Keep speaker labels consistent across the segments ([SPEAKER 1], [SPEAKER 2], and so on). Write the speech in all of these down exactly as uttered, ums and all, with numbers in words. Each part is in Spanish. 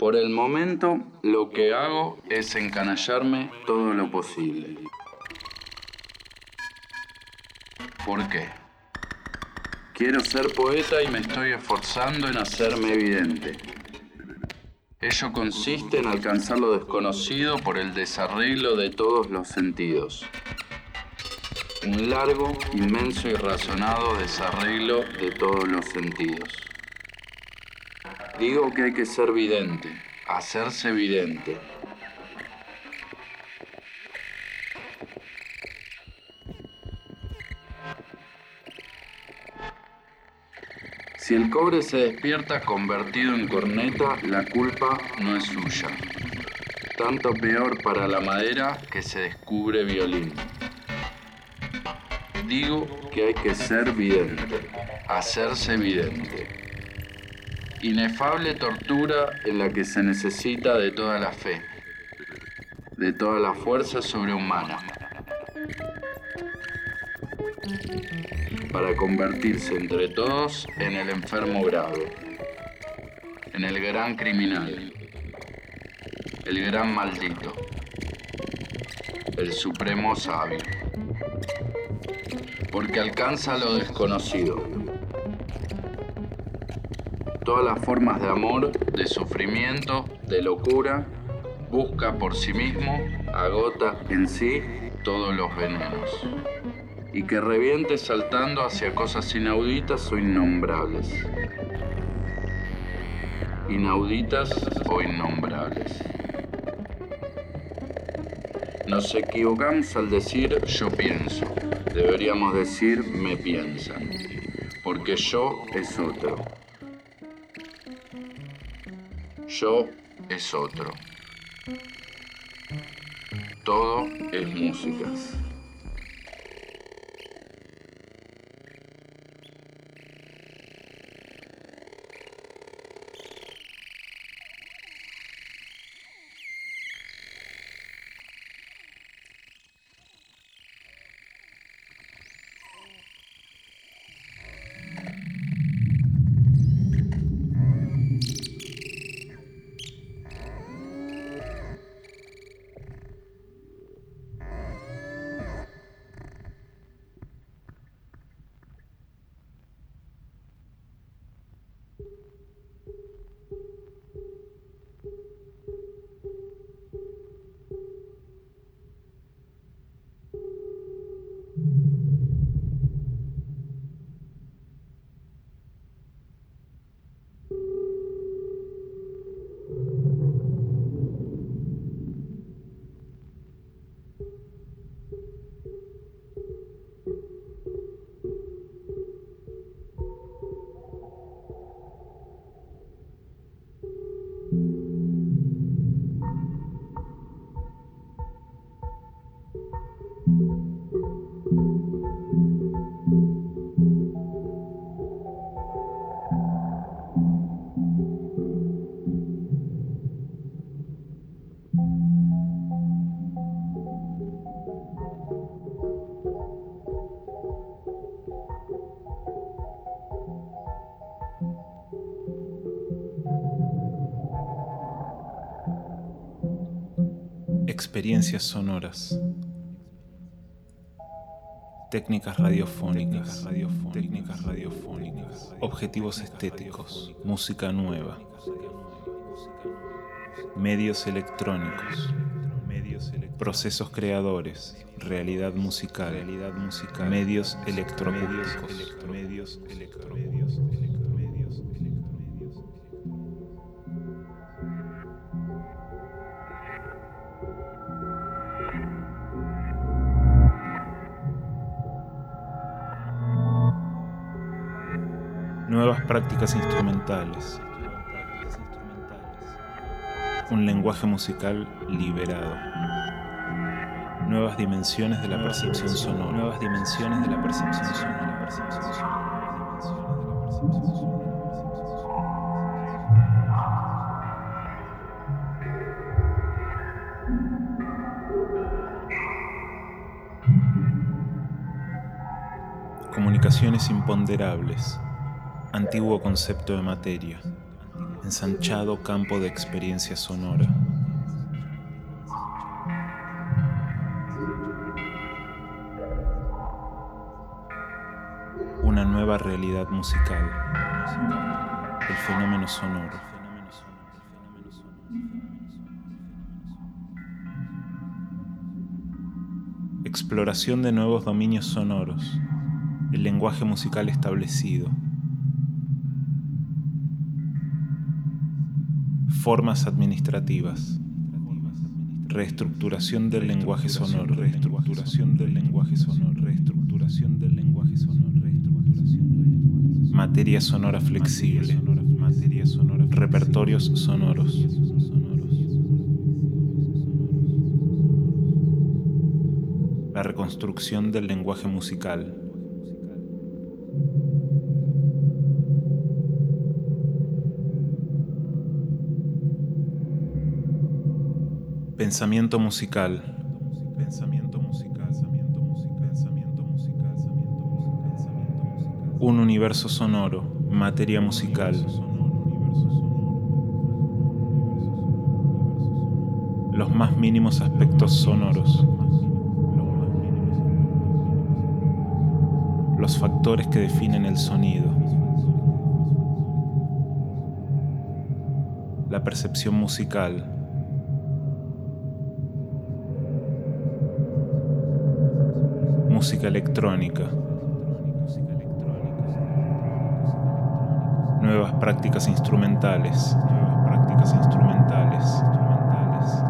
[SPEAKER 1] Por el momento, lo que hago es encanallarme todo lo posible. ¿Por qué? Quiero ser poeta y me estoy esforzando en hacerme evidente. Ello consiste en alcanzar lo desconocido por el desarreglo de todos los sentidos. Un largo, inmenso y razonado desarreglo de todos los sentidos. Digo que hay que ser vidente, hacerse vidente. Si el cobre se despierta convertido en corneta, la culpa no es suya. Tanto peor para la madera que se descubre violín. Digo que hay que ser vidente, hacerse vidente. Inefable tortura en la que se necesita de toda la fe, de toda la fuerza sobrehumana, para convertirse entre todos en el enfermo grave, en el gran criminal, el gran maldito, el supremo sabio, porque alcanza lo desconocido. Todas las formas de amor, de sufrimiento, de locura, busca por sí mismo, agota en sí todos los venenos. Y que reviente saltando hacia cosas inauditas o innombrables. Inauditas o innombrables. Nos equivocamos al decir yo pienso. Deberíamos decir me piensan. Porque yo es otro. Yo es otro. Todo es músicas.
[SPEAKER 2] Experiencias sonoras, técnicas radiofónicas, técnicas radiofónicas, objetivos estéticos, música nueva, medios electrónicos, procesos creadores, realidad musical, realidad musical, medios electroacústicos, medios electroacústicos. Nuevas prácticas instrumentales. Un lenguaje musical liberado. Nuevas dimensiones de la percepción sonora. Nuevas dimensiones de la percepción sonora. Comunicaciones imponderables. Antiguo concepto de materia. ensanchado campo de experiencia sonora. Una nueva realidad musical, el fenómeno sonoro. Exploración de nuevos dominios sonoros, el lenguaje musical establecido. Formas administrativas. Reestructuración del lenguaje sonoro. Reestructuración del lenguaje sonoro. Reestructuración del lenguaje sonoro. Materia sonora flexible. Materia sonora. Repertorios sonoros. La reconstrucción del lenguaje musical. Pensamiento musical. Pensamiento musical. Pensamiento musical. Pensamiento musical. Un universo sonoro. Materia musical. Los más mínimos aspectos sonoros. Los factores que definen el sonido. La percepción musical. Música electrónica. Nuevas prácticas instrumentales. Nuevas prácticas instrumentales. Instrumentales.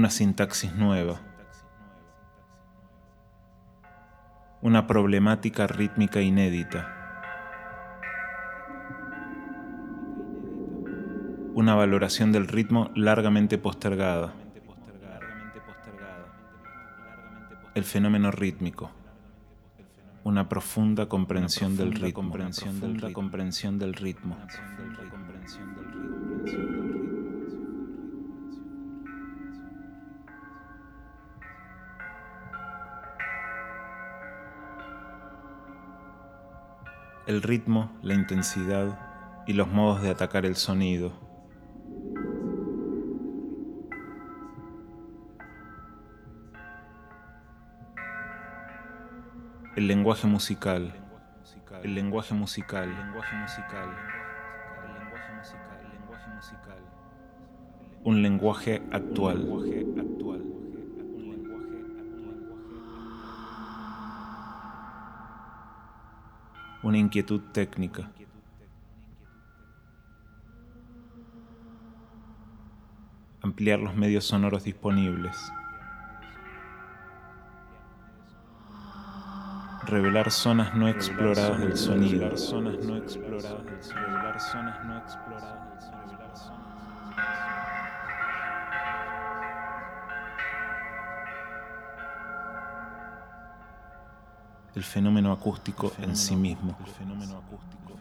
[SPEAKER 2] una sintaxis nueva, una problemática rítmica inédita, una valoración del ritmo largamente postergada, el fenómeno rítmico, una profunda comprensión del ritmo, comprensión del comprensión del ritmo. El ritmo, la intensidad y los modos de atacar el sonido. El lenguaje musical, el lenguaje musical, el lenguaje musical, el lenguaje musical, el lenguaje musical. Un lenguaje actual, actual. Una inquietud técnica. Ampliar los medios sonoros disponibles. Revelar zonas no exploradas del sonido. Zonas no exploradas del sonido. Revelar zonas no exploradas del sonido. Revelar zonas. El fenómeno acústico en sí mismo. El fenómeno acústico.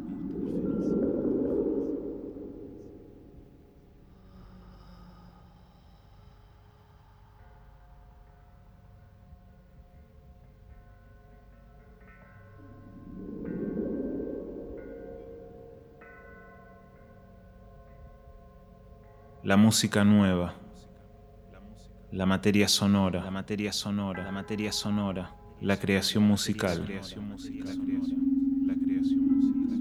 [SPEAKER 2] La música nueva, la materia sonora, la materia sonora, la materia sonora, la creación musical. La creación musical. La creación, la creación musical.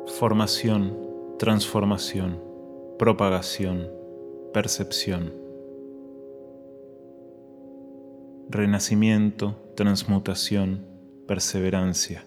[SPEAKER 2] Formación, transformación, propagación, percepción. Renacimiento, transmutación, perseverancia.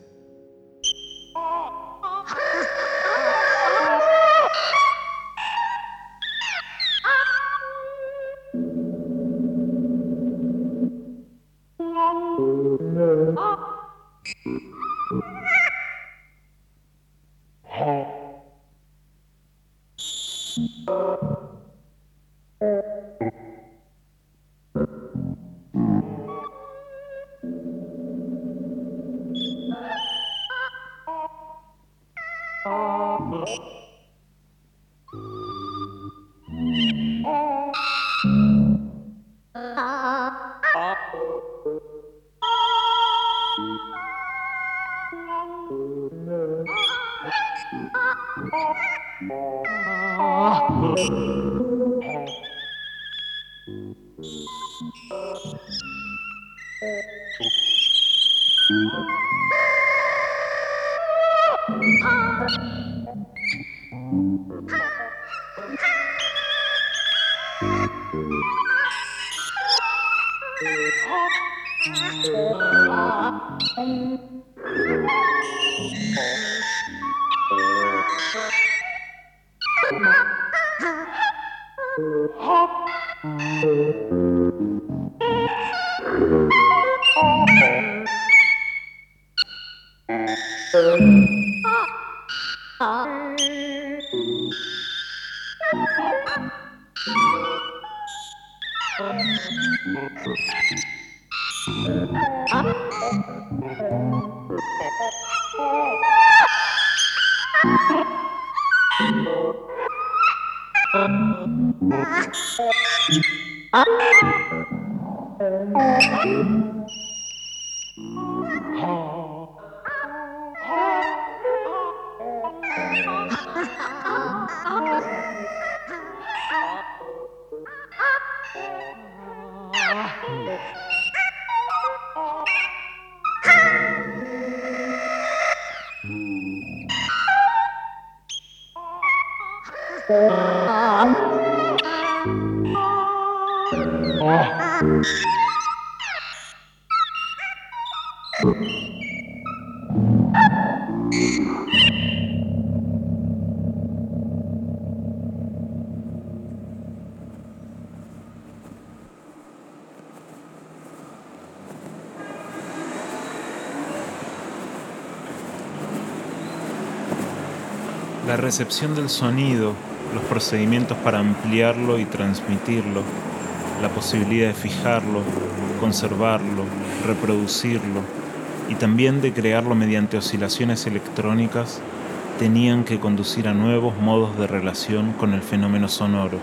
[SPEAKER 2] La recepción del sonido, los procedimientos para ampliarlo y transmitirlo, la posibilidad de fijarlo, conservarlo, reproducirlo y también de crearlo mediante oscilaciones electrónicas, tenían que conducir a nuevos modos de relación con el fenómeno sonoro.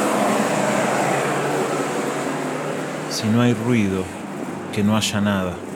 [SPEAKER 2] Si no hay ruido, que no haya nada.